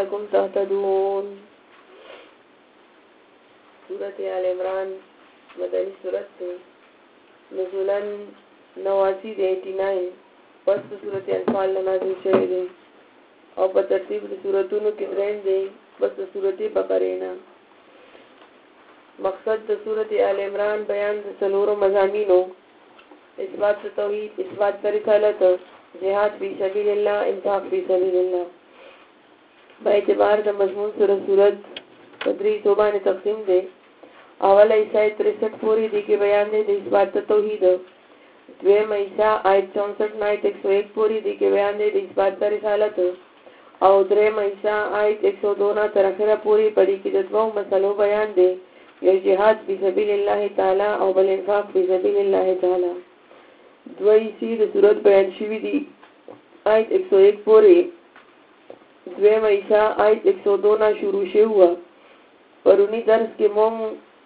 لعلكم تهتدون. سورة آل عمران مدنی سورت تے نزولاً 89 دے 89 پس سورت انفال نازل شوی دے او په ترتیب د سورتونو کې درېم دی پس سورت بقره. مقصد د سورت آل عمران بیان د څلورو مضامینو: اثبات توحید، اثبات رسالت، جهاد فی سبیل الله، انفاق فی سبیل الله. با اعتبار د مضمون سره صورت په درې صوبانه تقسیم دی. اول ایسا 63 پوری دی کې بیان دی د اثبات توحید. دویم ایسا آیت 64 آیت 101 پوری دی کې بیان دی د اثبات رسالت. او دریم ایسا آیت 102 تر اخره پوری پڑھی کې د دوه مسلو بیان دی: یو جهاد فی سبیل الله تعالی او بل انفاق فی سبیل الله تعالی. دوی سی د صورت بیان شوی دی آیت 101 پوری. دویم ایسا آیت 102 شروع شوی. پرونی درس کې موږ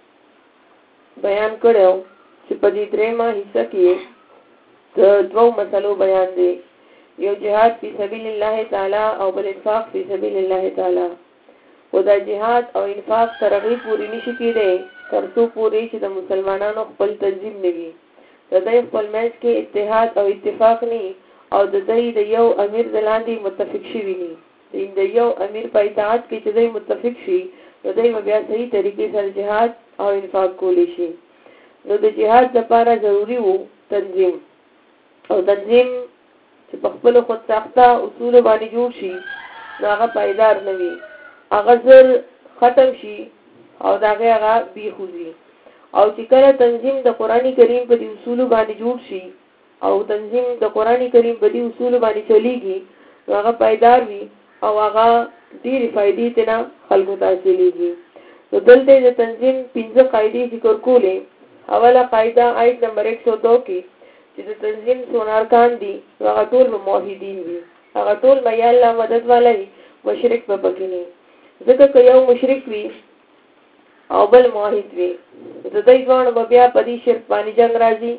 بیان کړو چې په دې درېمه حصہ کې د دوه مسلو بیان دی: یو جهاد فی سبیل الله تعالی او بل انفاق فی سبیل الله تعالی. خدا جهاد او انفاق ترغیب پوری نشي کېدی تر څو پوری چې د مسلمانانو خپل تنظیم نه وي، د دوی خپل منځ کې اتحاد او اتفاق نه او د دوی د یو امیر د لاندې متفق شوي نه. د یو امیر په اطاعت کې چې دوی متفق شي نو دوی بیا صحیح طریقې سره جهاد او انفاق کولی شي. نو د جهاد لپاره ضروری وو تنظیم، او تنظیم چې په خپل خود ساخته اصول باندې جوړ شي نو هغه پایدار نه وي، هغه زر ختم شي او داغه هغه بیخوزي. او چې کله تنظیم د قرآن کریم په دې اصول باندې جوړ شي او تنظیم د قرآن کریم په دې اصول باندې چلیږي نو هغه پایدار وي او هغه ډېرې فائدې تینا خلکو ته حاصلېږي. نو دلته د تنظیم 5 قاعدې ذکر کولې. اوله قاعده آیت نمبر 102 کې چې د تنظیم څونه ارکان دي هغه ټول موحدین وي، هغه ټول یا الله مدد والا وي، مشرک به پکې نه. ځکه که یو مشرک وي او بل موحد وي د دوی دواړو به بیا په دې شرک باندې جنګ راځي.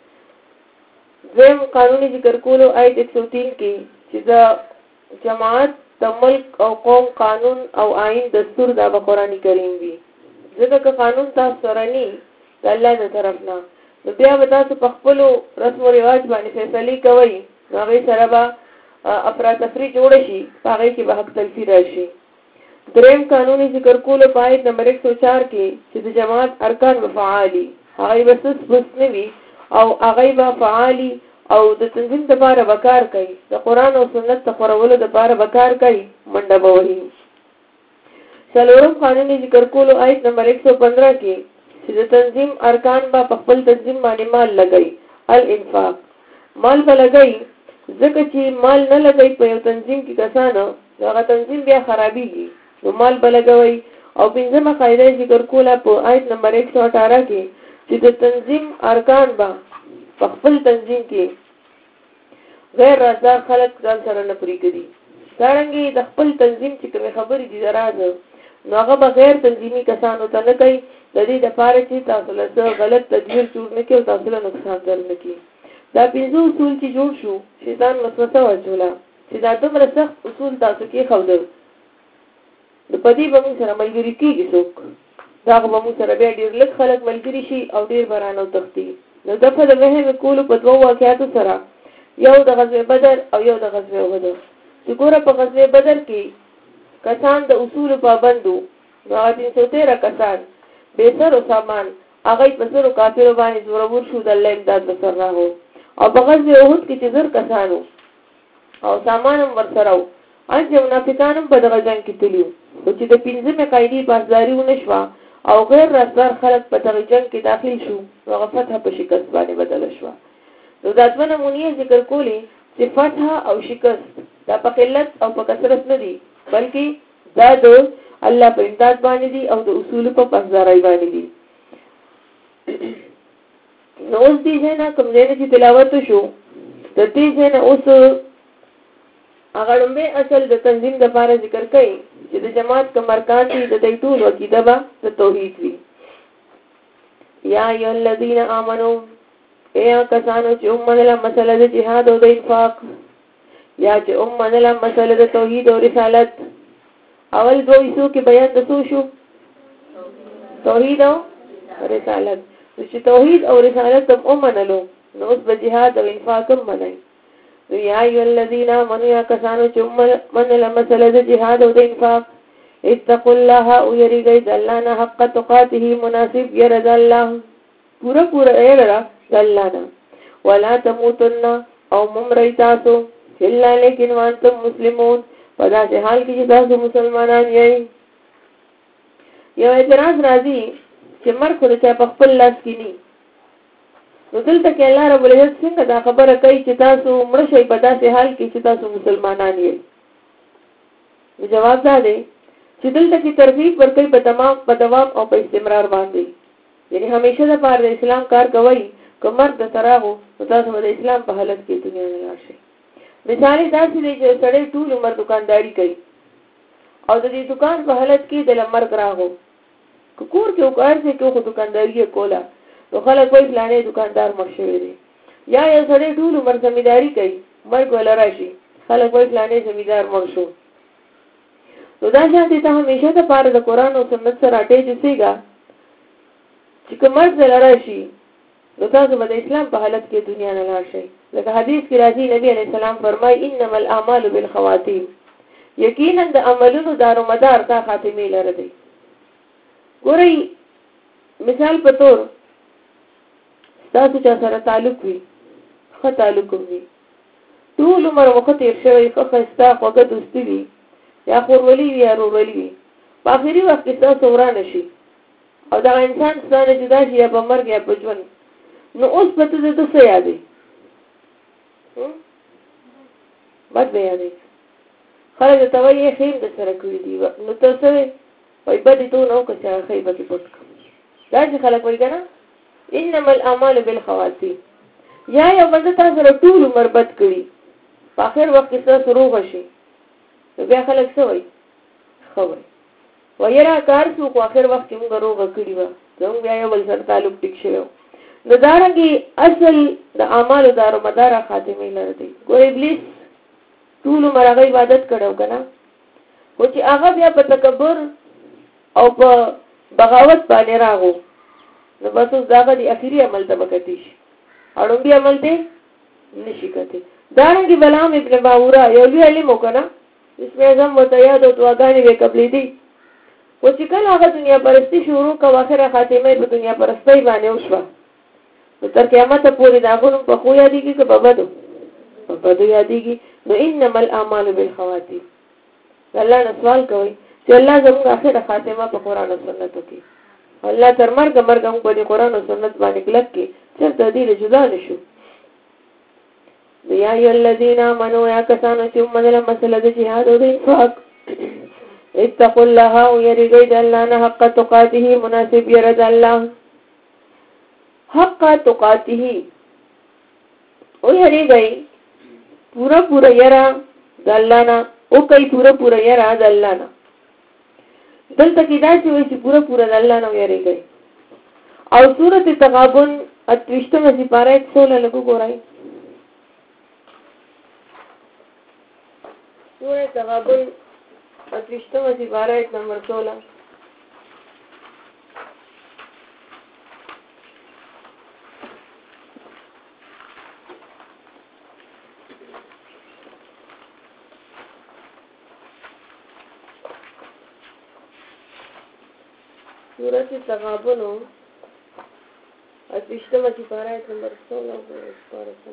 دویم قانوني ذکر کولو آیت 103 کې چې د جماعت د ملک او قوم قانون او آئین دستور دا به قرآن کریم وي. ځکه که قانون تاسو سره نه د الله د طرف نه نو بیا به تاسو په خپلو رسم و رواج باندې فیصلې کوئ نو هغې سره به افراتفري جوړه شي، په هغې کې به حق تلفي راشي. دریم قانوني ذکر کولو په آیت نمبر 104 کې چې د جماعت ارکان به فعالي، هغې به سست بست نه وي او هغې به فعالي او د تنظیم دپاره به کار کوي، د قرآن او سنت د خورولو دپاره به کار کوي، منډه به وهي. څلورم قانوني ذکر کولو آیت نمبر 115 کې چې د تنظیم ارکان به په خپل تنظیم باندې مال لګوي، الانفاق. مال به لګوي ځکه چې مال نه لګوي په یو تنظیم کې کسانو هغه تنظیم بیا خرابېږي، نو مال به لګوي. او پنځمه قاعده ذکر کوله په آیت نمبر 118 کې چې د تنظیم ارکان به په خپل تنظیم کې غیر رازدار خلک ځان سره نه پرېږدي. دارنګې د خپل تنظیم چې کومې خبرې دي د راز نو هغه به غیر تنظیمي کسانو ته نه کوي، د دې دپاره چې تاسو له څه غلط تدبیر جوړ نه کړي او تاسو له نقصان در نه کړي. دا 5 اصول چې جوړ شو شیطان وسوسه واچوله چې دا دومره سخت اصول تاسو کې ښودل نو په دې به موږ سره ملګري کېږي څوک، دا به موږ سره بیا ډېر لږ خلک ملګري شي او ډېر به رانه وتښتي. نو دفعه د وهم کولو په 2 واقعاتو سره، یو د غزوه بدر او یو د غزوه احد. چې ګوره په غزوه بدر کې کسان د اصولو پابندو نو هغه 313 کسان بې سر و سامان هغوی په سرو کافرو باندې زورور شو، د الله امداد ورسره راغو. او په غزوه احد کې چې 1000 کسانو او سامان هم ورسره و، انچې منافقان هم په دغه جنګ کې تلي وو. خو چې د 5مې قاعدې پاسداري ونه شوه او غیر رازدار خلک په دغه جنګ کې داخل شو نو هغه فتح په شکست باندې بدله شوه. نو دا دوه نمونې ذکر کولې چې فتح او شکست دا په قلت او په کثرت نه دي بلکې دا د الله په امداد باندې دي او د اصولو په پاسدارۍ باندې دي. نو اوس دې ځای نه کوم ځای نه چې تلاوت شو د دې ځای نه اوس هغه لومبی اصل د تنظیم دپاره ذکر کوي چې د جماعت کوم ارکان دي د دوی ټول عقیده به د توحید وي. یا ایها الذین آمنو، ای کسانو چې ومنله مسله د جهاد او د انفاق، یا چې ومنله مسله د توحید او رسالت، اول دو ایسو کې بیان د څه شو؟ توحید او رسالت. چې توحید او رسالت هم ومنلو نو اوس به جهاد او انفاق هم منئ. نو یا ایها الذین آمنوا یا کسانو چې منله مسله د جهاد او د انفاق اتقوا الله او یریږئ د الله نه حق تقاته مناسب یره د الله پورا یره د الله نه. ولا تموتن او ممرئ تاسو الا لیکن وانتم مسلمون په داسې حال کې چې تاسو مسلمانان یئ. یو اعتراض راځي چې مرګ خو د چا په خپل لاس کې ني. نو دلته کې الله رب العزت څنګه دا خبره کوي چې تاسو مړ شئ په داسې حال کې چې تاسو مسلمانان یئ؟ جواب دا دی چې دلته کې ترغیب ورکوي په دوام او په استمرار باندې. یعنی همیشه د پاره د اسلام کار کوي. که مرګ د تراغو نو تاسو د اسلام په حالت کې دنیا نه لاړ شئ. مثال داسې دی چې سړی ټول عمر دکانداري کوي او د دې دکان په حالت کې د مرګ راغو کور کې وکړ چې کوم دکانداري کوله نو خلک وایي فلانه دکاندار مړ شوی دی. یا یو سړی ټول عمر زمینداری کوي مرګ ولا راشي خلک وایي فلانه زمیندار مړ شو. نو دا شانتي ته همیشه د پاره د قران او سنت سره اټیچ شيګا چې کومر زل راشي نو تاسو به د اسلام په حالت کې دنیا نه لاړ شئ. لکه حدیث کې راځي نبی علیہ السلام فرمایي انما الاعمال بالخواتيم یقینا د عملونو دارو مدار تا خاتمه لره دی. ګورئ مثال په تور تاسو چا سره تعلق وي ښه تعلق وي ټول عمر وخت یې شوی ښه خستا خوږه دوستي وي یا خورولي وي یا رورولي وي په آخري وخت کې تاسو ورانه شي او دا انسان ستانه جدا شي یا په مرګ یا په ژوند نو اوس په ته د څه یادې بد به یادې خلک ته وایي خیم د سره کړي دي نو ته څه وایي بدې تو نو که چې خی به کې پټ کړه دا چې خلک وایي که نه انما الاعمال بالخواتيم. یا یو بنده تاسو سره ټول عمر بد کړي په آخر وخت کې تاسو روغ شي نو بیا خلک څه وایي ښه وایي وایره کار څو خو آخر وخت کې موږ روغه کړي وه زموږ بیا یو بل سره تعلق ټیک شوی نو دارنګې اصل د اعمالو دارو مداره خاتمې لره دی. ګوره ابلیس ټول عمر هغه عبادت کړو که نه خو چې هغه بیا په تکبر او په بغاوت باندې راغو نو بس اوس داغه د اخري عمل ته به کتی شي او ړومبي عمل ته نشي کتی. دارنګې بلعام ابن باورا یو لوی علم و که نه اسم اعظم ورته یاد او دعاګانې به قبلېدي خو چې کله هغه دنیا پرستي شروع کړه اخره خاتمه په دنیا پرستۍ باندې وشوه نو تر قیامته پورې د هغو نوم په ښو یادېږي که په بدو په بدو یادېږي. نو انما الاعمال بالخواتيم. الله نه سوال کوئ چې الله زموږ اخره خاتمه په قرآن او سنتو کې الله تر مرګه موږ په دې قرآن او سنت باندې کلک کې چېرته دې نه جدا نه شو. یا ایها الذین آمنوا یا کسانو چې ومنله مسله د جهاد او د انفاق اتقوا الله او یریږئ د الله نه حق تقاته مناسب یره د الله حق تقاته او یریږئ پورا یره د الله نه او کوي پورا یره د الله نه. دلته کې دا چې وایي چې پورا د الله نه یریږئ. او سورۃ تغابن 28 سپاره 16 لګو ګورئ. سورۃ تغابن 28 سپاره نمبر 16 سورۃ تغابن 28 سپاره نمبر 16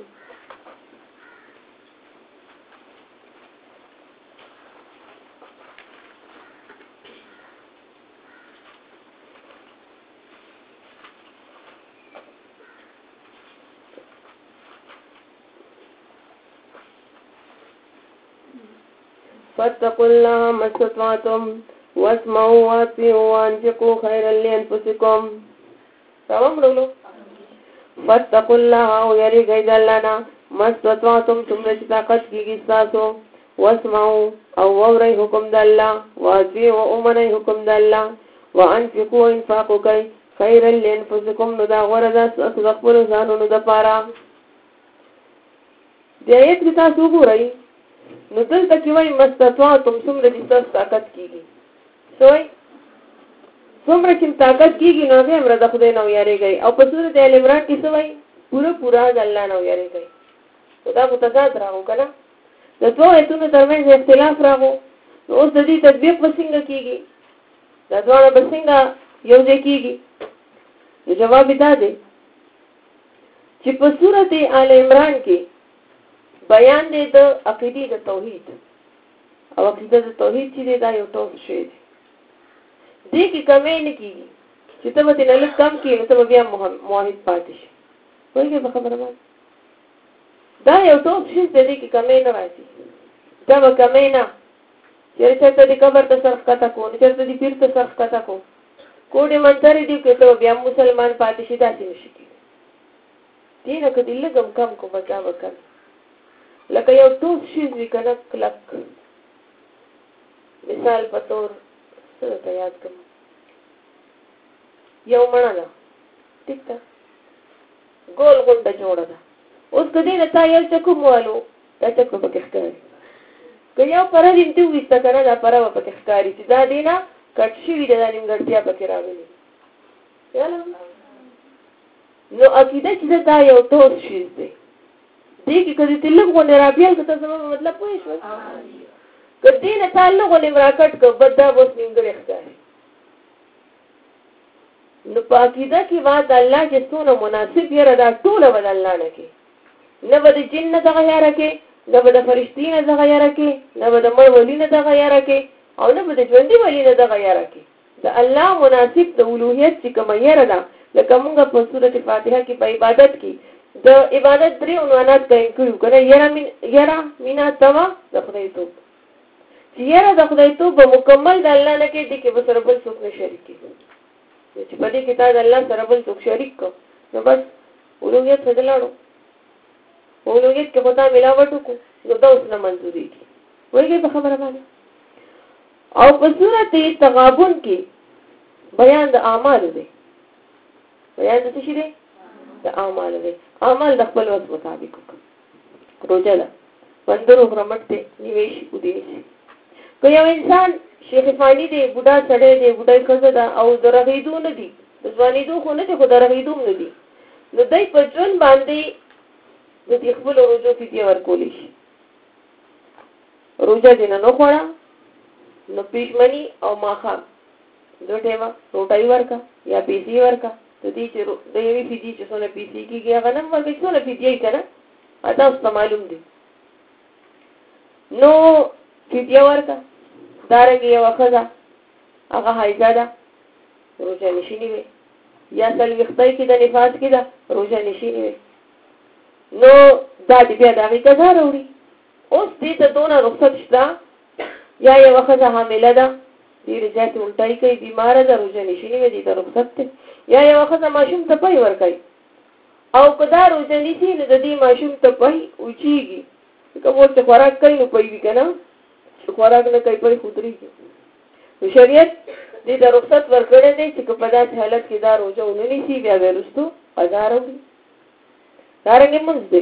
فاتقوا الله ما استطعتم واسمعوا واطيعوا وانفقوا خيرا لانفسكم. تمام ورولو. فاتقوا الله او یریږئ د الله نه ما استطعتم څومره چې طاقت کېږي ستاسو واسمعوا او واورئ حکم د الله واطيعوا ومنئ حکم د الله وانفقوا انفاق وکئ خيرا لانفسكم نو دا غوره ده ستاسو د خپلو ځانونو دپاره. دې آیت کې تاسو وګورئ نو دلته کې وایي مستطعتم څومره چې ستاسو طاقت کېږي سوی څومره چې طاقت کېږي نو هغې همره د خدای نه ویارېږئ. او په سورت آل عمران کې څه وایي؟ پوره د الله نه ویارېږئ. خو دا خو تضاد راغو که نه؟ د دوو ایتونو ترمنځ اختلاف راغو. نو اوس د دې تطبیق به څنګه کېږي؟ دا دواړه به څنګه یو ځای کېږي؟ نو جواب دا دی چې په سورت آل عمران کې بیان دی د عقیدې د توحید. او عقیده د توحید چې دی دا یو ټول شی دی. دې کې کمی نه کېږي چې ته به ترې نه لږ کم کړې نو ته به بیا موحد پاتې شي. پوهېږې په خبره باندې؟ دا یو ټول شی دی، دې کې کمی نه راځي. دا به کمی نه چېرې چېرته دې قبر ته سر ښکته کړو، چېرته دې پیر ته سر ښکته کړو، کوډې منترې دي که ته بیا مسلمان پاتې شي، داسې نه شي کېدی. دې نه که دې لږ هم کم کړو بس دا به کم. لکه یو ټوپ شیز وي که نه کلک. مثال په طور څه درته یاد کړم، یو مڼه ده، ټیک ده، ګول غونډه جوړه ده. اوس که دې نه تا یو چکم والو دا چک به پکې ښکاري. که یو پره دې ته وویسته که نه دا پره به پکې ښکاري چې دا دې نه کټ شوي ده، دا نیمګړتیا پکې راغلي. نو عقیده چې ده دا یو ټوس شیز دی. دې کې که دې ته لږ غونډې رابیل که ته زما مطلب پوه شوې، که دې نه تا لږ غونډې راکټ کړه بد دا به اوس نیمګړی ښکاري. نو په عقیده کې به د الله چې څونه مناسب یاره دا ټوله به د الله نه کې. نه به د جن نه دغه یاره کې، نه به د فرشتي نه دغه یاره کې، نه به د مړ ولي نه دغه یاره کې، او نه به د ژوندي ولي نه دغه یاره کې. د الله مناسب د الوهیت چې کومه یاره ده، لکه موږ په سورت فاتحه کې په عبادت کې د عبادت 3 عنوانات قایم کړي که نه. یره مینا توا د خدای توب، چې یره د خدای توب به مکمل د الله نه کې دي کې به سره بل څوک نه شریک کېږي. چې په دې کې تا د الله سره بل څوک شریک کړو نو بس الوهیت څه لاړو. الوهیت کې خو تا ملاوټ وکړو نو دا اوس نه منظورېږي. پوهېږئ په خبره باندې؟ او په سورت تغابن کې بیان د اعمالو دی. بیان د څه شي دی؟ د اعمالو دی. اعمال د خپل وس مطابق وکړه. روژه ده، بندر وخوره، مټ دی، نیوی شي، ودې شي. که یو انسان شیخ فانی دی، بوډا سړی دی، بوډۍ ښځه ده او د رغېدو نه دي، د ځوانېدو خو نه دي خو د رغېدو هم نه دي، نو دی په ژوند باندې د دې خپلو روژو فدیه ورکولی شي. روژه دې نه خوړه نو پیشمني او ماښام 2 ټیمه روټۍ ورکړه یا پیسې ورکړه. د دې چې د یوې فدیې چې څونه پیسې کېږي هغه نه هم ورکړي، څونه فدیه یې که نه تاسو ته معلوم دی. نو فدیه ورکړه. دارنګې یوه ښځه هغه حایضه ده، روژه نشي نیوی، یا څلوېښتۍ کې د نفاس کې ده، روژه نشي نیوی. نو دا دې بیا د هغې قضا راوړي. اوس دې ته دونه رخصت شته. یا یوه ښځه حامله ده، ډېرې زیاتې الټۍ کوي، بیماره ده، روژه نشي نیوی، دې ته رخصت دی. یا یوه ښځه ماشوم ته پی ورکوي او که دا روژه نیسي نو د دې ماشوم ته پی اوچېږي. ځکه مور چې خوراک کوي نو پی وي که نه، چې خوراک نه کوي پی خو درېږي. نو شریعت دې ته رخصت ورکړی دی چې که په داسې حالت کې دا روژه ونه نیسي بیا بیا وروستو قضا راوړي. دارنګې مونځ دی.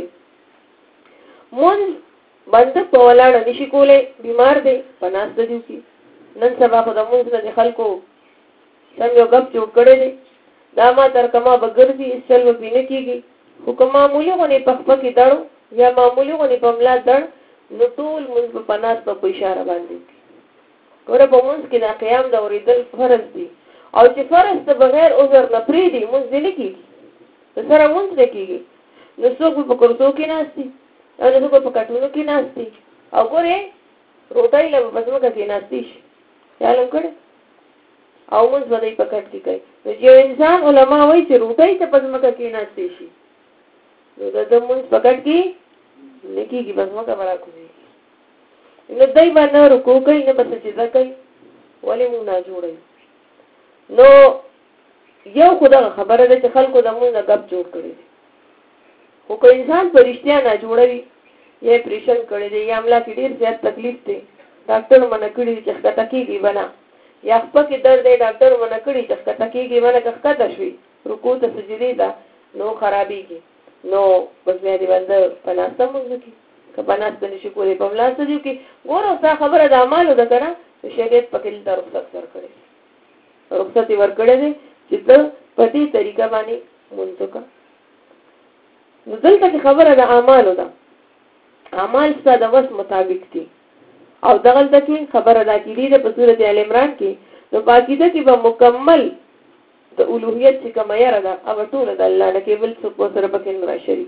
مونځ بنده په ولاړه نشي کولی، بیمار دی، په ناسته دي وکړي. نن سبا خو د مونځ نه د خلکو سم یو ګپ جوړ کړی دی، دا ما ترکما به ګرځي، هېڅ چل به پرې نه کېږي. خو که معمولي غونې په خپه کې دړو یا معمولي غونې په ملا دړ نو ټول مونځ به په ناسته په اشاره باندې وکړي. ګوره په مونځ کې دا قیام د اورېدل فرض دي، او چې فرض ته بغیر عذر نه پرېږدي مونځ دې نه کېږي، د سره مونځ نه کېږي. نو څوک به په کرسو کې ناست دي او څوک به په کټونو کې ناست دي، او ګورې روټۍ له به په ځمکه کې ناستې شي، خیال هم کړی، او مونځ به دی په کټ کې کوي. نو چې یو انسان علما وایي چې روټۍ ته په ځمکه کې ناستې شي نو د ده مونځ په کټ کې نه کېږي، په ځمکه به راکوزېږي. نو دی به نه رکوع کوي نه به سجده کوي، ولې مونږ ناجوړه یو. نو یو خو دغه خبره ده چې خلکو د مونځ نه ګپ جوړ کړی دی. خو که انسان په رښتیا ناجوړه وي، یا اپریشن کړی دی، یا ملا کې ډېر زیات تکلیف دی، ډاکټر منع کړي چې ښکته کېږي به نه، یا خپه کې درد دی، ډاکټر منع کړي چې ښکته کېږي به نه، که ښکته شوي رکوع ته سجدې ته نو خرابېږي. نو بس بیا دې بنده په ناسته مونځ وکړي، که په ناسته نه شي کولی په ملا سجدې وکړي. ګوره ستا خبره د اعمالو ده که نه، شریعت پکې د رخصت ورکړي رخصت ورکړي دي چې ته په دې طریقه باندې مونږ کا نو دلته خبره د اعمالو ده اعمال ستاسو د وس مطابق دي او دغه کې خبره ده چې د په سورته ال عمران کې نو باقیده کې به مکمل د اولوهیت چې کومه یاره ده او ټول د الله نه کې بل څه په سره پکې نه شریک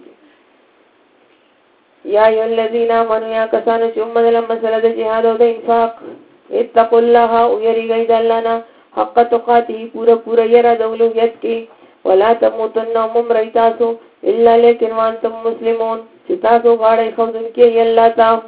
یا ای الذین آمنوا یا کسانو چې امه د مسله د جهاد او د انفاق اتقوا الله او یریږئ د الله نه حق تقاته پورا یره د اولوهیت کې ولا تموتن ممریتاسو الا لیکن وانتم مسلمون چې تاسو غاړې خوندون کې الله تعالی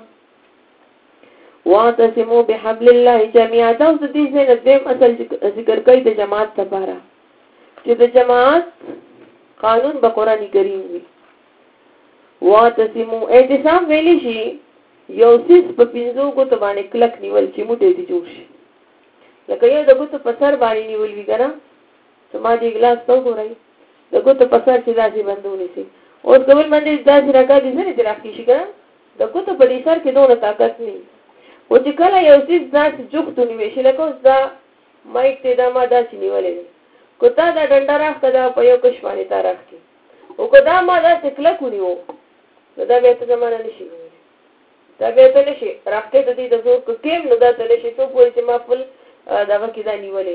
واعتصموا بحبل الله جميعا دا اوس دې څه دیم اصل ذکر کوي د جماعت لپاره چې د جماعت قانون به قرآن کریم وي واعتصموا اعتصام ویلی شي یو څه په پینځو کو ته باندې کلک نیول چې موټې دي جوړ شي لکه یو د ګوتو په سر باندې نیول وی کنه سما دې ګلاس تو ګورای د ګوتو په سر چې داسې بندونی سي اوس کول باندې داسې راکا دي نه دي راکې شي کنه د ګوتو په دې سر کې دوه طاقت نه او چې کله یو څه ځات جوختو نیوي شي لکه اوس دا مایک ته دا ما داسې نیولې کوتا دا ډنډا راخ کدا په یو کښ باندې تا راخې او کدا ما داسې کلک ونیو دا به ته زمانه نشي دا به ته نشي راکې د دې د زور کېم نو دا ته نشي څو پوری چې ما خپل دا وکي دا نیولې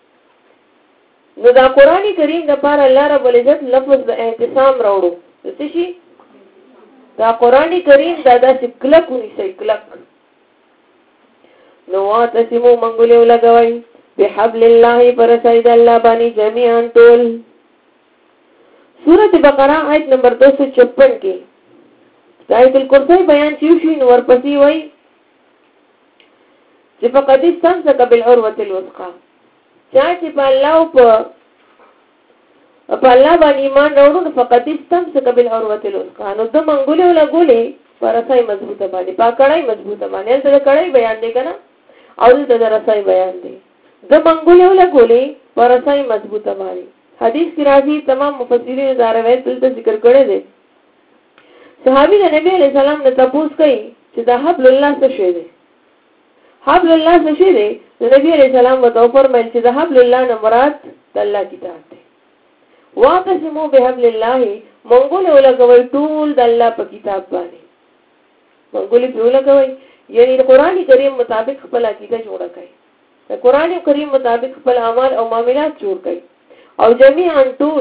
نو دا قرآن کریم د پاره الله رب العزت لفظ د اعتصام راوړو څه شي دا قرآن کریم دا داسې کلک ونیسي کلک نو واعتصموا منګولې ولګوي بحبل الله پر سید الله باندې جميعا ټول سورۃ بقرہ آیت نمبر 256 کې آیت الکرسی بیان شي نو ورپسې وایي چې فقد استمسك بالعروة الوثقى چا چې په الله باندې ایمان راوړو فقد استمسك بالعروة الوثقى نو د منګولې ولګولې پر سای مضبوطه باندې پاکړای مضبوطه باندې څه کړای بیان دی کنه او د درسای بیان دی د منګولې ولګولې پر سای مضبوطه باندې حدیث کې راځي تمام مفسرین زاروی دلته ذکر کړی دی صحابي د نبی علیہ السلام نه تاسو کوي چې دا حبل الله څه شی دی حبل الله څه شی دی نبی علیہ السلام وتو فرمایل چې دا حبل الله نه مراد د الله کتاب دی واعتصموا بحبل الله منګولې ولګوي ټول د الله په کتاب باندې منګولې په ولګوي یعنی د قران کریم مطابق خپل عقیده جوړه کړئ د قران کریم مطابق خپل اعمال او معاملات جوړ کړئ او جميعا ټول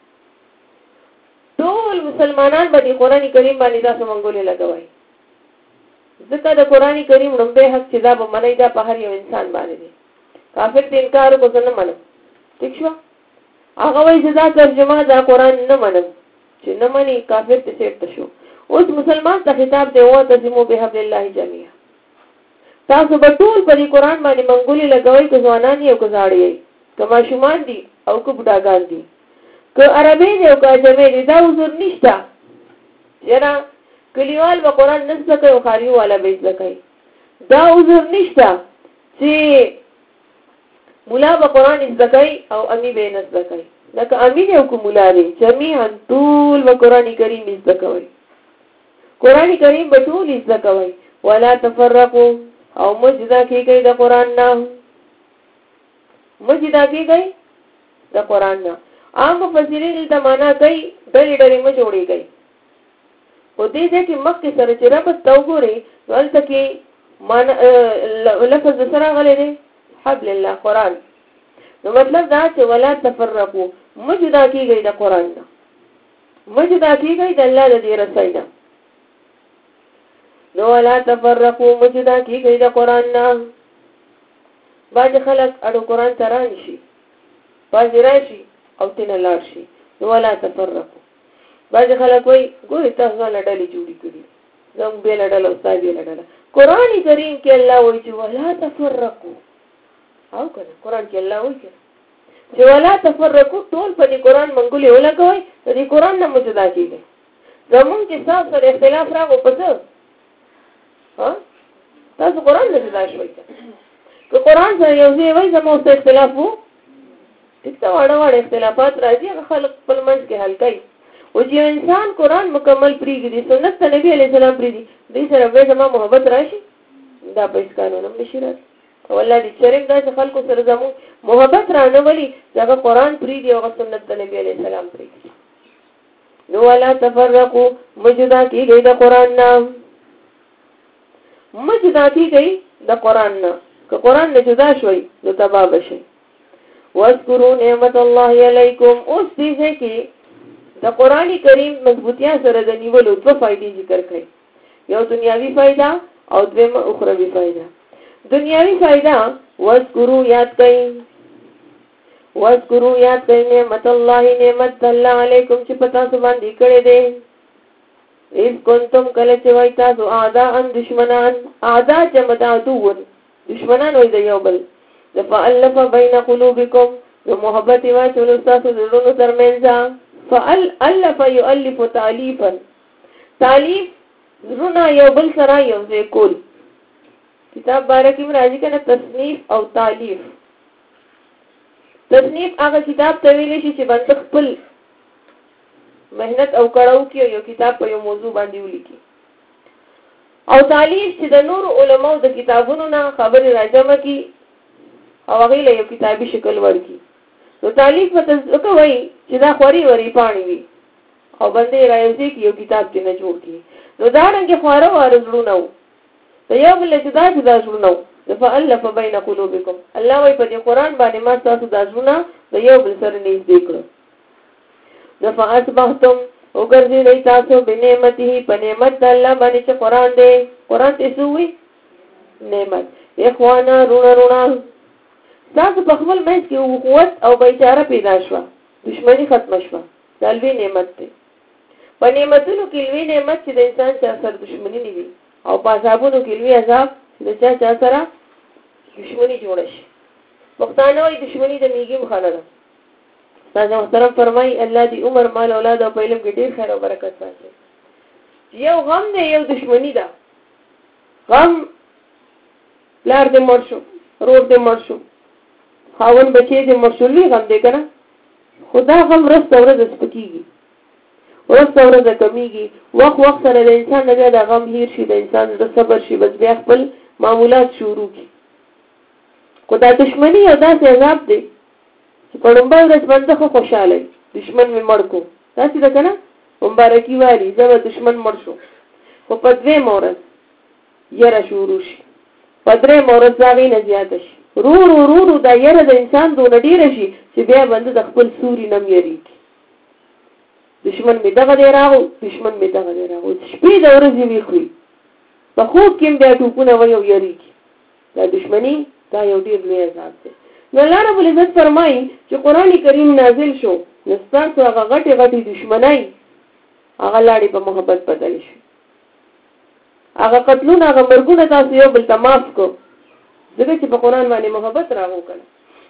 مسلمانان باندې قران کریم باندې تاسو منګولې لګوي ځکه د قران کریم لومبه حق چې دا به منای دا په هر یو انسان باندې دي کافر دې انکار وکړي نه منم ٹھیک شو هغه وایي چې دا ترجمه دا قران نه منم چې نه مني کافر ته څه شو اوس مسلمان ته خطاب دی او تزمو به حبل الله جميعا تاسو به ټول په قران باندې منګولې لګوي که ځوانان یو که زاړي کما شومان دي او که بډاګان دي که عربي دی او که عجمي دی دا حضور نشته یاره کلیوال به قرآن نزده کوي او خاریو والا به زده کوي دا حضور نشته چې مولا به قرآن زده کوي او امی به نزده کوي لکه امی دی او که مولا دی جميعا ټول به قرآن کریم زده کوي قرآن کریم به ټول زده کوي ولا تفرقوا او مجدا کېږئ د قرآن نه مجدا کېږئ د قرآن نه عام مفسرین دلته معنا کوي ډلې ډلې مه جوړېږئ په دې ځای کې مخکې سره چې ربط ته وګورئ نو هلته کې لفظ د سره راغلی دی حبل الله قرآن نو مطلب دا چې ولا تفرقو مه جدا کېږئ د قرآن نه مه جدا کېږئ د الله د دې رسۍ نه نو ولا تفرقو مه جدا کېږئ د قرآن نه بعضې خلک اړو قرآن ته رانشي بعضې راشي او تینا لاړ شي نو ولا تفرقو بعضې خلک وایي ګورې تاسو ځانله ډلې جوړې کړي زموږ بېله ډله او ستا بېله ډله قرآن کریم کې الله وایي چې ولا تفرقو او که نه قرآن کې الله وایي چې ولا تفرقو ټول په دې قرآن منګولې ولګوئ د دې قرآن نه مو جدا کېږئ زمونږ چې ستاسو سره اختلاف راغو په څه تاسو قرآن نه جدا شوئ که قرآن سره یو ځای وایي زموږ سره اختلاف وو ټیک ته واړه واړه اختلافات راځي هغه خلک خپل منځ کې حل کوي او چې انسان قرآن مکمل پرېږدي سنت ته نبي علیه السلام پرېږدي دوی سره بیا زما محبت راشي دا په هېڅ قانون هم نشي راشي والله دې شریک داسې خلکو سره زموږ محبت رانولي چې هغه قرآن پرېږدي او هغه سنت د نبي علیه السلام پرېږدي. نو ولا تفرقوا مجدا کېږئ د قرآن نه، مجدا کېږئ د قرآن نه، که قرآن نه جدا شوئ نو تباه به شئ. واذکروا نعمت الله علیکم. اوس دې ځای کې د قرآن کریم مضبوطیا سره د نیولو دوه فائدې ذکر کړئ، یو دنیاوی فائدہ او دویمه اخروی فائدہ. دنیاوی فائدہ واذکروا یاد کړئ، واذکروا یاد کړئ نعمت الله، نعمت الله علیکم چې پتا سو باندې کړی دی. اذ کنتم کله چې وای تاسو اعداء دشمنان، اعداء جمع د عدو، دشمنان وای د یو بل. فالف بین قلوبکم، نو محبت واچول تاسو زړونو ترمنځ. فالف یؤلف تالیفا، تالیف زړونه یو بل سره یو ځای کول. کتاب بارکی میں راځي کنه تصنیف او تالیف. تصنیف هغه کتاب ته ویل شي چې باندې خپل مهنت او کړهو کې یو کتاب په یو موضوع باندې ولیکي، او تالیف چې د نور علماو د کتابونو نه خبرې راجمع کی او هغه له یو کتابي شکل ورکی. نو تالیف په تاسو وایي چې دا خوري وری پانی وي او باندې راځي کې یو کتاب کې نه جوړ کی. نو دا رنګه خواره ورزړو ته یو بل جدا جدا زړونو. فالف بین قلوبکم، الله وایي په دې قرآن باندې ما تاسو د زړونو د یو بل سره نږدې کړو. فاصبحتم وګرځئ تاسو بنعمته، په نعمت د الله باندې چې قرآن دی. قرآن ته سوې نعمت. اخوانا رونا تاسو په خپل منځ کې قوت او بیچاره پیدا شو، دشمنی ختم شو. دا لوی نعمت دی. په نعمتونو کې لوی نعمت چې د انسان سره دشمنی نه وي، او په عذابونو کې لوی عذاب چې د چا سره دشمنی جوړ شي. پښتانه وایي دشمنی د میږي مخاله ده. تاسو محترم فرمایي الله دې عمر مال اولاد او په علم کې ډیر خیر او برکت واچي. یو غم دی، یو دشمنی ده. غم لار دې مړ شو، روډ دې مړ شو، خاون بچی دې مړ شو، لوی غم دی کنه. خدا غم ورځ په ورځ سپکیږي، ورځ په ورځ کمیږي. وخت سره د انسان نه د غم هیر شي، د انسان د صبر شي، بس بیا خپل معمولات شروع کی. خدا دشمنی او داسې عذاب دی چې په لومبه ورځ بنده خو خوشاله دشمن مې مړ کو، داسې ده کنه مبارکي والی زما دشمن مړ شو. خو په دویمه ورځ یره شروع شي، په دریمه ورځ هغې نه زیاته شي. رو دا یره د انسان دونه ډېره شي چې بیا بنده د خپل سوري نه یریږي. دشمن می دغه دی راغو، دشمن می دغه دی راغو، شپې د ورځې وي خوري، په خوب کې بیا ټوپونه وایي او یریږي. دا دشمنی دا یو ډېر لوی عذاب دی. نو الله رب العزت فرمایي چې قرآن کریم نازل شو، نو ستاسو هغه غټې دشمنۍ هغه لاړې په محبت بدل شي. هغه قتلونه، هغه مرګونه تاسو یو بل ته معاف کو، ځکه چې په قرآن باندې محبت راغو کړه.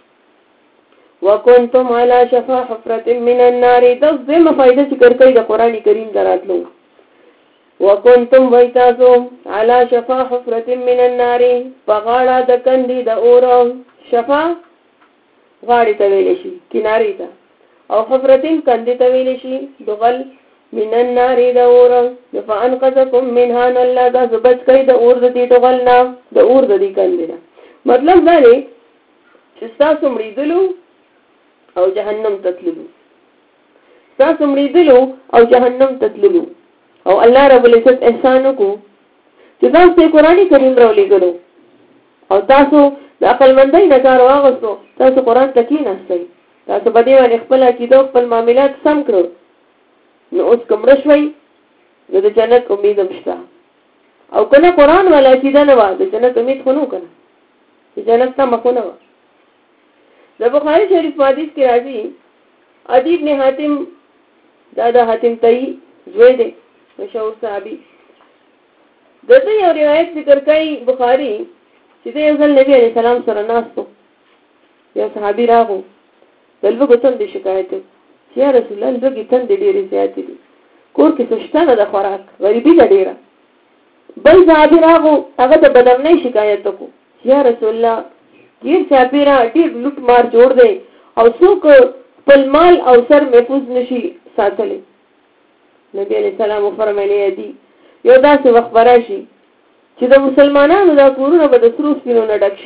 وکنتم علی شفا حفرة من النار. دا دویمه فائده ذکر کوي د قرآن کریم دراتلو. وکنتم وای تاسو علی شفا حفرة من النار، په غاړه د کندې د اور. شفا غاړې ته ویل شي، کنارې ته، او حفرة کندې ته ویل شي، دغل من النار د اور. فانقذکم منها، الله دا بچ کوي د اور د دې دغل نه، د اور د دې کندې نه. مطلب دا دی چې تاسو مړیدلو او جهنم تتللو، تاسو مړیدلو او جهنم تتللو، او الله رب العزت احسان وکړو چې تاسو قرآن کریم راولېږلو او تاسو د عقلمندۍ نه کار واغستو، تاسو قرآن ته کښېناستئ، تاسو په دې باندې خپل عقیده او خپل معاملات سم کړو، نو اوس که مړه شوئ نو د جنت امید هم شته. او که نه قرآن والا عقیده نه وه، د جنت امید خو نه و که نه، د جنت تمه خو نه وه. د بخاري شریف په حدیث کې راځي، عدی بن حاتم، دا د حاتم طئی زوی دی، مشهور صحابي، دته یو روایت ذکر کوي بخاري چې د یو ځل نبی علیه السلام سره ناستو، یو صحابي راغو، د لوږو تندې شکایت وکړ چې یا رسول الله لوږې تندې ډېرې زیاتې دي، کور کې څه شته نه ده خوراک، غریبي ده ډېره. بل صحابي راغو، هغه د بدرنۍ شکایت وکړو چې یا رسول الله ډېر چاپېره ډېر لوټ مار جوړ دی او څوک خپل مال او سر محفوظ نشي ساتلی. نبی علیه السلام وفرمایل دی یو داسې وخت به راشي چې د مسلمانانو دا کورونه به د سرو سپینو نه ډک شي،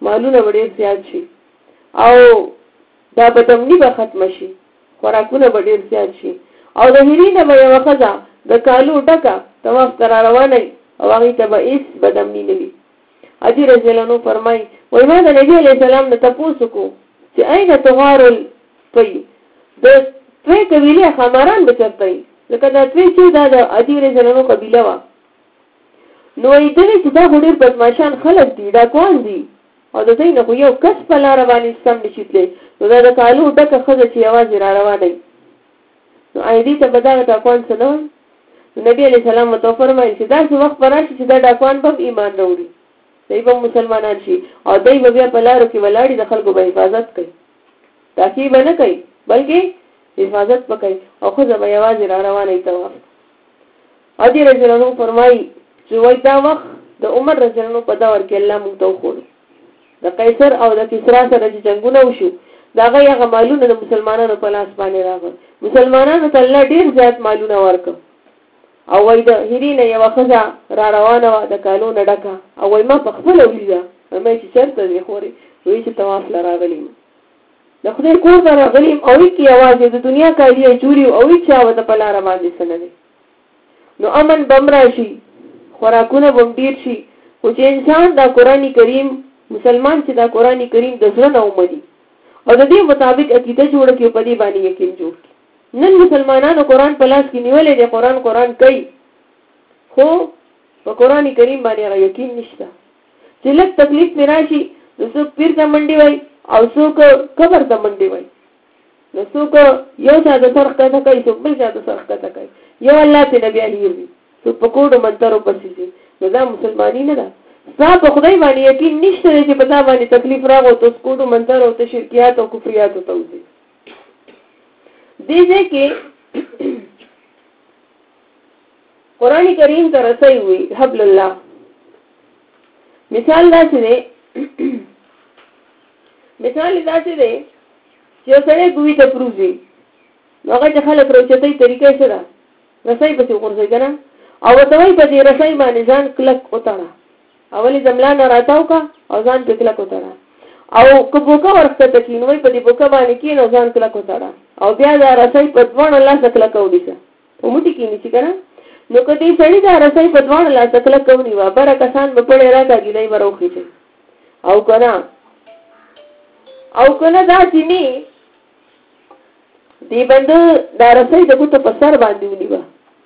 مالونه به ډېر زیات شي او دا بدمني به ختم شي، خوراکونه به ډېر زیات شي. او د هیري نه به یوه ښځه د کالو ډکه طواف ته را روانه وي او هغې ته به هېڅ بدمني نه وي. حاجي رضی الله عنه فرمایي وایي ما د نبي علیه السلام نه تپوس وکړو چې اين تغار الطی، د توی قبیلې خاماران به چېرته وي؟ ځکه دا توی چې دا د حاجي رضی الله عنه قبیله وه. نو وایي دوی چې دا خو ډېر بدماشان خلک دي، ډاکوان دي او د دوی نه خو یو کس په لاره باندې سم نشي تللی، نو دا د کالو ډکه ښځه چې یوازې را روانه وي نو دې ته به دغه ډاکوان څه نه وایي؟ نو نبي علیه السلام ورته وفرمایل چې داسې وخت به راشي چې دا ډاکوان به هم ایمان راوړي، دوی به مسلمانان شي او دوی به بیا په لارو کې ولاړي د خلکو به حفاظت کوي، تاکي به نه کوي بلکې حفاظت به کوي او ښځه به یوازې را روانه وي طواف. حاجي رضی الله عنه فرمایي چې وایي دا وخت د عمر رضی الله عنه په دور کې الله موږ ته وښودو د قیصر او د کسرا سره چې جنګونه وشو د هغه مالونه د مسلمانانو په لاس باندې راغل، مسلمانانو ته الله ډېر زیات مالونه ورکړ. او وایي د هیري نه یوه ښځه را روانه وه د کالو نه ډکه او وایي ما په خپله ولیده، وایي چې چېرته ځې خورې؟ وایي چې طواف له راغلی یم، د خدای کور ته راغلی یم او هېڅ یوازې د دنیا کالي یې جوړي او هېڅ چا ورته په لاره باندې څه نه دی. نو امن به هم راشي، خوراکونه به هم ډېر شي، خو چې انسان دا قرآن کریم مسلمان چې دا قرآن کریم د زړه نه ومني او د دې مطابق عقیده جوړه کړي او په دې باندې یقین جوړ کړي. نن مسلمانانو قرآن په لاس کې نیولې دی، قرآن کوي خو په قرآن کریم باندې هغه یقین نشته. چې لږ تکلیف پرې راشي نو څوک پیر ته منډې وایي او څوک قبر ته منډې وایي، نو څوک یو چا د سر ښکته کوي، څوک بل چا د سر ښکته کوي، یو الله پې نه بیا هیر وي، څوک په کوډو منترو پسې ځي. نو دا مسلماني نه ده. ستا په خدای باندې یقین نشته دی چې په تا باندې تکلیف راغو ته کوډو منترو ته شرکیات او کفریاتو ته وځي. دې ځای کې قرآن کریم ته رسۍ وي حبل الله. مثال داسې دی چې یو سړی ګوي ته پروزي نو هغه چې خلک راوچتوي طریقه یې څه ده؟ رسۍ پسې وغورځوي که نه، او ورته وایي په دې رسۍ باندې ځان کلک وتړه، اول یې زملا نه راتاو کا او ځان پې کلک وتړه، او که بوکه ورښکته کړي نو وایي په دې بوکه باندې کښېنه او ځان کلک وتړه، او بیا دا رسۍ په دواړه لاسه کلکه ونیسه، په موټي کې نیسي که نه. نو که دې سړي دا رسۍ په دواړه لاسه کلکه ونیوه بره کسان به پړی راکاږي دی به راوخېږي، او که نه داسې نه دې بنده دا رسۍ د ګوتو په سر باندې ونیوه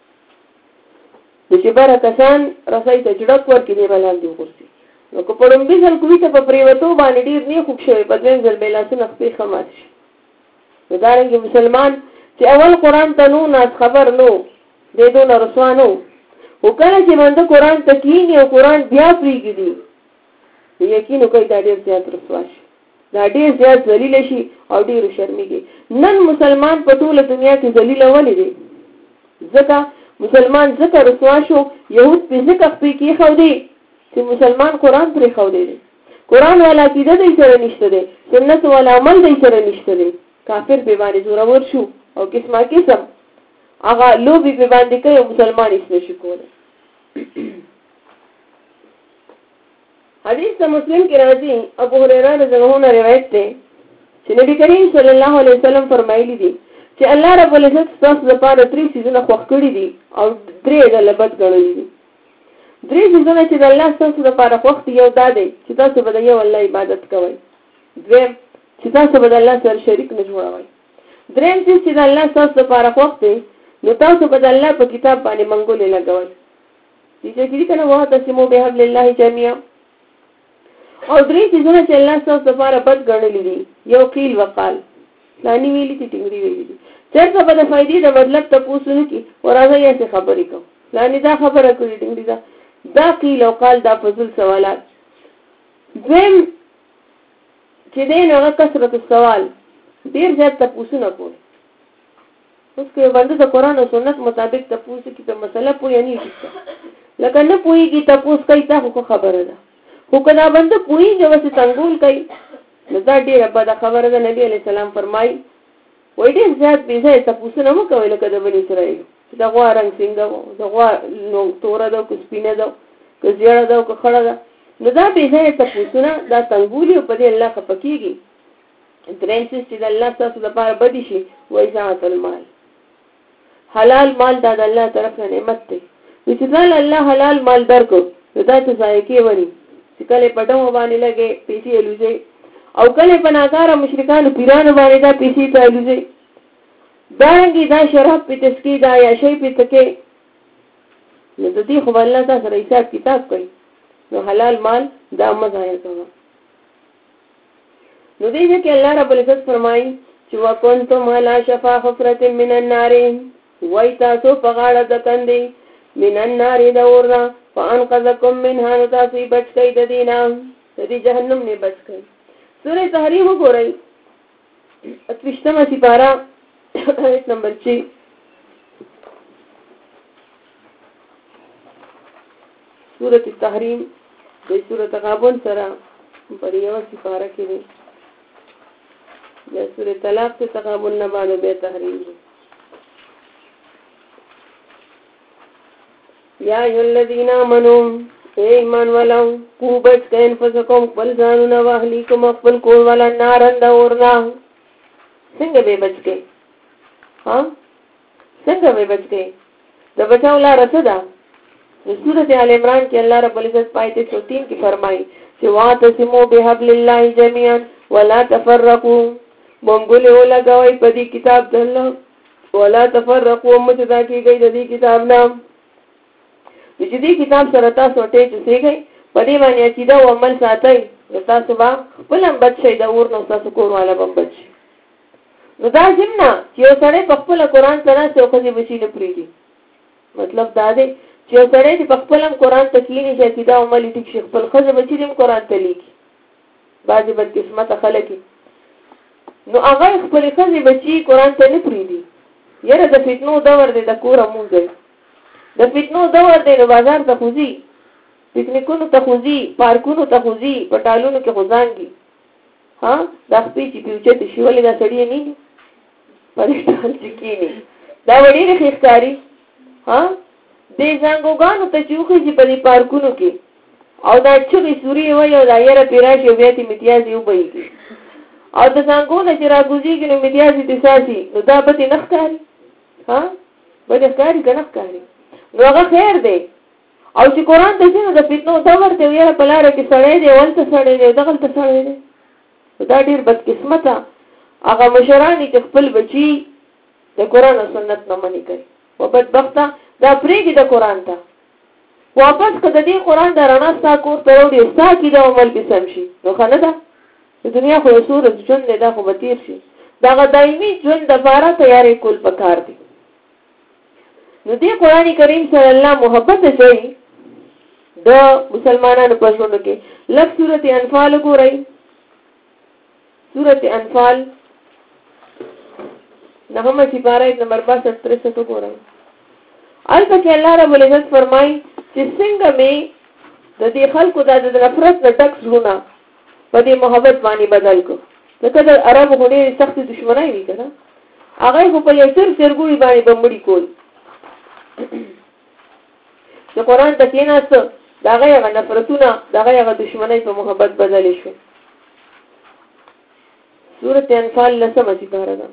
نو چې بره کسان رسۍ ته جړک ورکړي دی به لاندې وغورځي. نو که په لومړي ځل کوي ته په پرېوتو باندې ډېر نه خوږ شوی، په دویم ځل به یې لاسونه خپې ښه مات شي. نو دارنګې مسلمان چې اول قرآن ته نو ناز خبر نو دی دونه رسوا نه و، خو کله چې بنده قرآن ته کښېني او قرآن بیا پرېږدي نو یقین وکړئ دا ډېر زیات رسوا شي، دا ډېر زیات ذلیله شي او ډېر شرمېږي. نن مسلمان په ټوله دنیا کې ذلیله ولې دی؟ ځکه مسلمان ځکه رسوا شو، یهود پې ځکه خپې کېښودې چې مسلمان قرآن پرېښودی دی، قرآن والا عقیده دی سره نشته دی، سنت والا عمل دی سره نشته دی، کافر پې باندې زورور شو او قسمه قسم هغه لوبې پې باندې کوي او مسلمان هېڅ نشي کولی. حدیث د مسلم کې راځي، ابو هریره رضی الله عنه روایت دی چې نبی کریم صلی الله علیه وسلم فرمایلی دي چې الله رب العزت ستاسو لپاره 3 څیزونه خوښ کړي دي او 3 ډله بد ګڼلي دي. 3 څیزونه چې د الله ستاسو لپاره خوښ دي، یو دا دی چې تاسو به د یو الله عبادت کوئ، دویم چې تاسو به د الله سره شریک نه جوړوئ، دریم څیز چې د الله ستاسو لپاره خوښ دی نو تاسو به د الله په کتاب باندې منګولې لګوئ. دې چې کړي که نه واعتصموا بحبل الله جميعا. او 3 څیزونه چې الله ستاسو لپاره بد ګڼلي دي، یو قیل وقال، فلاني ویلي دي ټینګري ویلي دي، چېرته به د فایدې د مطلب تپوس ونه کړي او راځئ یاسې خبرې کوو، فلاني دا خبره کړې ټینګري دا قیل او قال، دا فضول سوالات. دویم چې دی نو هغه کثرت السوال، ډېر زیات تپوسونه کول. اوس که یو بنده د قرآن او سنت مطابق تپوس کړي په مسله پوهه نه کېږي، لکه نه پوهېږي تپوس کوي تا خو خبره ده، خو که دا بنده پوهېږي اوسې تنګول کوي نو دا ډېره بده خبره ده. نبي علیه السلام فرمایي وایي ډېر زیات بې ځایه تپوسونه مه کوئ لکه د بني اسرائیلو چې د غوا رنګ څنګه و، د غوا نو توره ده که سپینه ده که زیړه ده که خړه ده، نو دا به ځای ته پوښتنه دا تنګولي په دې الله خپکیږي درېم چې د الله تاسو لپاره بدی شي وای ذات المال حلال مال دا د الله طرف نه نعمت دی چې الله حلال مال درکو دا ته ځای کې ونی چې کله پټو باندې لګي پیسې لوځي او کله په ناکاره مشرکانو پیرانو باندې دا پیسې ته لوځي دانګي دا شراب په تسکی دا یا شی په تکي نو د دې خو الله تاسو سره حساب کتاب کوي نو حلال مال دا مزایا کوي نو دې کې الله رب العزت فرمایي چې وکنتم علی شفا حفرة من النار وای تاسو په غاړه د کندې من النار د اورنا فانقذکم منها تاسو بچ کئ د دینه د دې جهنم نه بچ کئ سورہ تحریم وګورئ 28 سپارہ آیت نمبر 6 سورۃ التحریم د سورۃ تغابن سره په یو سپارہ کې دی د سورۃ طلاق ته تغابن نه باندې به تحریم دی یا ایها الذین آمنوا ایمان ولو کو بچ کین فسکم خپل ځانونه واهلیکم خپل کور والا نارند اورنا څنګه به بچ کې ها څنګه به بچ کې د بچاو لار څه ده د سورۃ آل عمران کې الله رب العزت پایت 103 کې فرمایي چې واعتصموا بحبل الله جميعا ولا تفرقوا مونږ له لګوي په دې کتاب د الله ولا تفرقوا متدا کېږي د دې کتاب نام چې دې کتاب سره تاسو ته چې گئی په دې باندې عقیده او عمل ساتي تاسو با بلم بچي دا ور نو تاسو کور والا بم بچي نو دا څنګه چې یو سره په خپل قرآن سره څو خځې بچي نه پریږي مطلب دا دی چې یو سره په خپل قرآن تکلینی چې عقیده او عمل ټیک شي خپل خځې بچي دې قرآن ته لیکي بعضې بد قسمت خلک نو هغه خپل خځې بچي قرآن ته نه پریږي یره د فتنو دور دی د کور مونږ د فتنو دور دی نو بازار ته خوځي پکنیکونو ته خوځي پارکونو ته خوځي پټالونو کې خوځانګي ها دا خپې چې پیوچته شیولې دا سړی نه ني پرې ټال چکینی دا وړي رخصتاري ها دې څنګهګانو ته چوخي چې په پارکونو کې او دا چوغي سوري وای او دا یره پیراشي بیا تی امتیاز یو بېږي او د څنګهونه چې راګوزيږي نو امتیاز دې ساسي نو دا به نه ښکاري ها به ښکاري کنه ښکاري نو هغه خیر دی او چې قرآن ته څنګه د فتنو دا ورته یې په لار کې سړی دی ولته سړی دی دغه ته سړی دی دا ډیر بد قسمته هغه مشران چې خپل بچي د قرآن او سنت نه منې کوي او بدبخته دا پریږي د قرآن ته واپس کده دې قرآن د رڼا ستا کور ته وړي ستا کې د عمل به سم شي نو خنه ده د دنیا خو سورج ژوند دی دا خو به تیر شي دا دایمي ژوند د لپاره تیاری کول پکار دي نو دې قرآن کریم صلی الله محبت کوي د مسلمانانو په ژوند کې لږ سورۃ انفال وګورئ سورۃ انفال نحمه سپارہ نمبر 62 وګورئ البته کې الله رب العزت فرمایي چې څنګه مې د دې خلکو د نفرت نه ډک زړونه په دې محبت باندې بدل کو لکه د عربو غوډې سخت دښمنۍ وي کنه هغه خو په یو تر سرګوي باندې بمړي کول چې قرآن ته کېناست دغه هغه نفرتونه دغه هغه دښمنۍ په محبت بدلې شو سورۃ انفال لسمه سپاره ده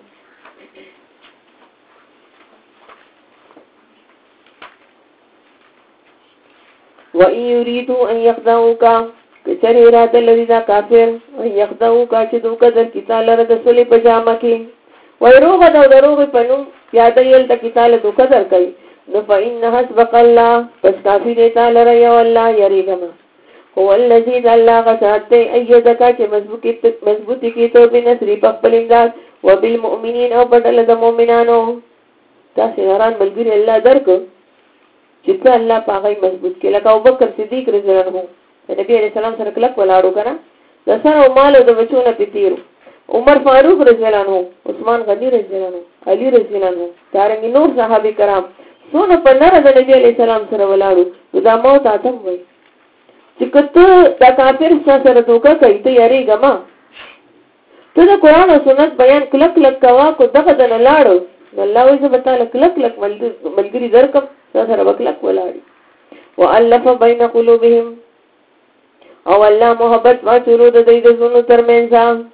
وَإِن يُرِيدُوا أَن يَخْدَعُوكَ کچری اراده لري دا کافر ان يخدعوك چې دوکه در کتاله د سولې پجامه کې وای روغ دا دروغ پنو یاد یل د کتاله دوکه در کوي نو فإن حسبك الله پس کافی دیتا لره یو الله یریګما هو الذي الله غسات ايدك چې مضبوطی کی ته بنصر په خپل امداد وبالمؤمنين او بدل د مؤمنانو تاسو هران ملګری الله درکو چې الله پاغي مضبوط کې لکه ابوبکر صدیق رضی الله عنه نبی عليه السلام سره کلک ولاړو کنه د سره مال او د بچونه پتیرو عمر فاروق رضی الله عنه عثمان غنی رضی الله عنه علي رضی الله عنه دارنګ نور صحابه کرام سونه په نره د نبی عليه السلام سره ولاړو دا موت اتم وای چې کته دا کافر سره دوکا کوي ته یاري ګما ته د قران او سنت بیان کلک کوا کو دغه د لاړو الله وي زبتا کلک ملګری درکم سره وکلک ولاړی والف بین قلوبهم او الله محبت واچولو د دې د زړونو ترمنځ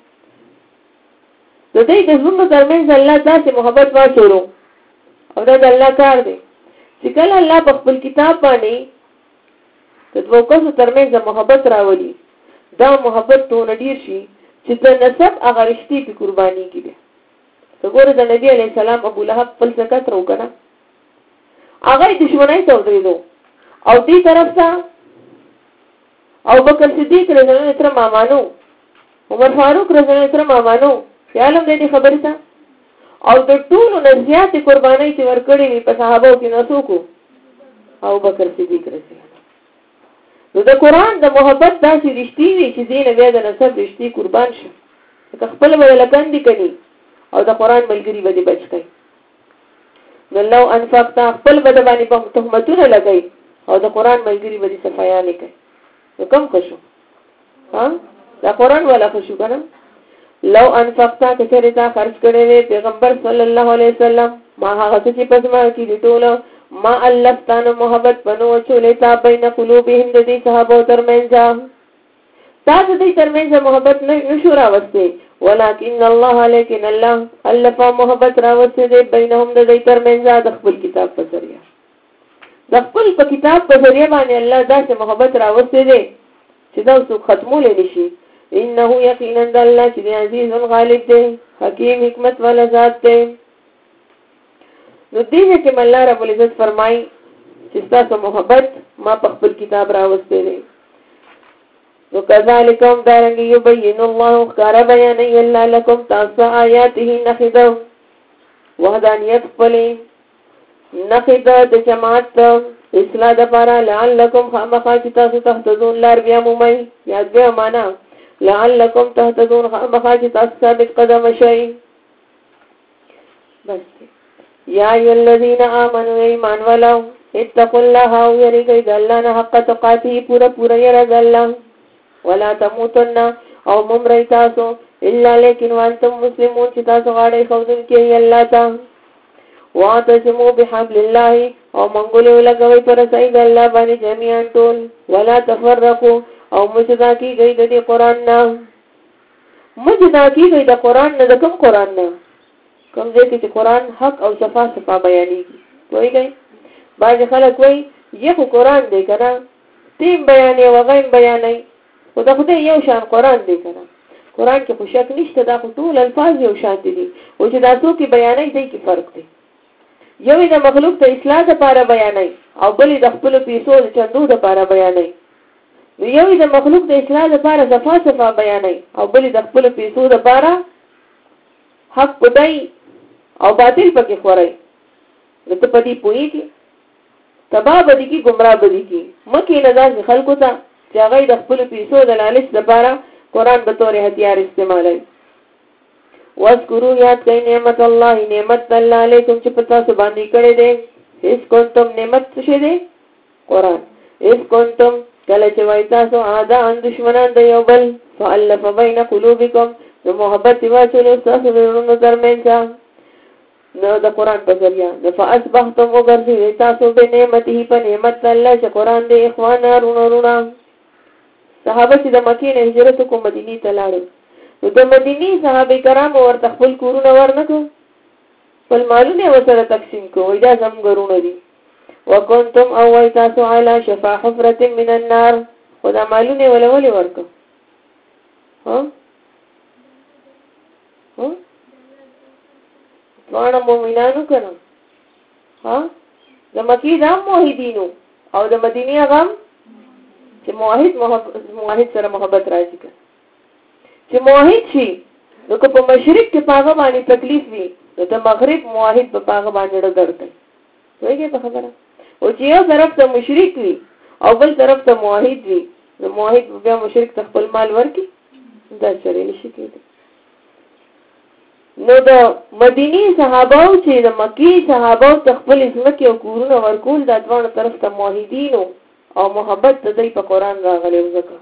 د دې د زړونو ترمنځ الله داسې محبت واچولو او دا د الله کار دی چې کله الله په خپل کتاب باندې د دوه کسو ترمنځ محبت راولي دا محبت ټول ډیر شي چې د نسب هغه رښتې په قرباني کې دي وګوره د نبی علی السلام ابو لهب خپل زکات راوکړه هغه دشمنای ته ودرېدو او دې طرف ته او بکر صدیق رضی الله عنه مامانو عمر فاروق رضی الله عنه مامانو خیالم دې خبرې ته او د ټولو نزيات قرباني چې ورکړې په صحابه کې نسو کو او بکر صدیق رضی الله نو د قران د محبت داسې رښتې وي چې دین بیا د نسب رښتې قربان شي که خپل بدل کندي کوي او د قران ملګری به بچ کړي نو لو انفقت خپل بدل باندې په تهمتونه لګي او د قران ملګری به صفایا نه کوي نو کم خوشو ها دا قران ولا خوشو کنه لو انفقت کثرت خرج کړي پیغمبر صلی الله علیه وسلم ما هغه چې پسما کې دي ټول ما الفتان محبت بنو چولې تا بین قلوبهم د دې صحابه ترمنځ تاسو دې ترمنځ محبت نه شو راوستي ولکن الله لیکن الله الف محبت راوستي دې بینهم د دې ترمنځ د خپل کتاب په ذریعہ د خپل په کتاب په ذریعہ باندې الله داسې محبت راوستي دې چې دا څو ختمول نشي انه یقینا الله چې عزیز غالب دی حکیم حکمت والا ذات دی نو دې کې الله رب العزت فرمایي چې تاسو محبت ما په خپل کتاب راوستي دي نو کذالکم دارنګ یبین الله کار بیان الله لكم تاسو آیاته نخذو وحدانیت خپلې نخذو د جماعت اصلاح د لپاره لعلکم خامخات تاسو تهتدون لار بیا مومي یاد بیا معنا لعلکم تهتدون خامخات تاسو ثابت قدم شئ بس یا ای الذین آمنوا ایمان ولو اتقوا الله او یریږئ د الله نه حق تقاته پورا یره الله ولا تموتن او ممرئ تاسو الا لیکن وانتم مسلمون چې تاسو غاړې خودن کې الله ته واعتصموا بحبل الله او منګولو لګوي پر سید الله باندې جميعا ټول ولا تفرقوا او مجدا کیږي د قرآن نه مجدا کیږي د قرآن نه د کوم قرآن نه کوم ځای کې قرآن حق او صفا بیانېږي وایي بعض خلک وایي یو قرآن دی کنه تیم بیانې وغیم بیانې خو دا خدای یو شان قرآن دی کنه قرآن کې خو شک نشته دا ټول الفاظ یو شان دي او چې تاسو کې بیانې دی کې فرق دی یو د مخلوق ته اصلاح لپاره بیانې او بل د خپل پیسو د چندو لپاره بیانې یو د مخلوق د اصلاح لپاره صفا بیانې او بل د خپل پیسو لپاره حق پدای او باطل پکې خورای نو ته پدې پوېږي تبا بدی کی گمراه بدی کی مکه نزاز خلکو ته چې هغه د خپل پیسو د لالچ لپاره قرآن به تور هتیار استعمالوي واذکروا یاد کړئ نعمت الله نعمت الله علیکم چې پتا سو باندې کړی دی هیڅ کوم نعمت څه دی قرآن هیڅ کوم کله چې وای تاسو عاده دشمنان دی یو بل فالف بین قلوبکم نو محبت واچولو تاسو ورونو ترمنځ نو د قرآن په ذریعہ نو فاصبحتم وګرځي تاسو به نعمتې په نعمت الله چې قرآن دې اخوان رونو صحابه چې د مکې نه هجرت کوم مدینه ته لاړل نو د مدینه صحابه کرام ورته خپل کورونه ورنکو خپل مالونه وسره تقسیم کوي دا زمګرونه دي وکنتم او تاسو علی شفا حفرة من النار خدا مالونه ولولي ورکو ها وانا مومنانو کنه ها د مکی د موحدینو او د مدینه غم چې موحد سره محبت راځي چې موحد شي نو که په مشرق کې پاغه باندې تکلیف وي نو د مغرب موحد په پاغه باندې ډګرته وایي په خبره او چې یو طرف ته مشرق وي او بل طرف ته موحد وي نو موحد بیا مشرق ته خپل مال ورکي دا چره نشي کېدای نو د مدینی صحابه چې د مکی صحابه خپل ځمکه او کورونه ورکول د دوه طرف ته موحدینو او محبت د دې په قران راغلی وځکه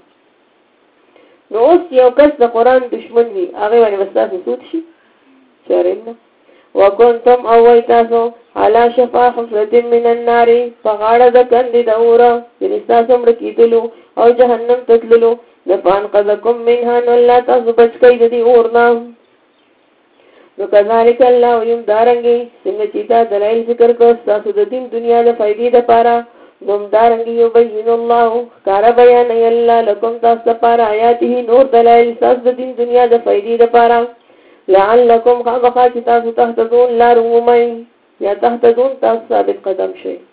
نو اوس یو کس د قران دشمن وي هغه باندې وساسه سود شي چرېنه وکنتم اوی تاسو علا شفا حفرت من النار فغاړه د کندې د اوره یعنې ستاسو مړه کېدلو او جهنم ته تللو د فانقذکم منها نو الله تاسو بچ کوي د دې اور نه نو کذالک الله ویم دارنګې څنګه چې دا دلایل ذکر کړ ستاسو د دین دنیا د فایدې دپاره نو همدارنګې یبین الله ښکاره بیانوي الله لکم تاسو دپاره آیاته نور دلایل ستاسو د دین دنیا د فایدې دپاره لعلکم خامخا چې تاسو تهتدون لار ومومئ یا تهتدون تاسو ثابت قدم شئ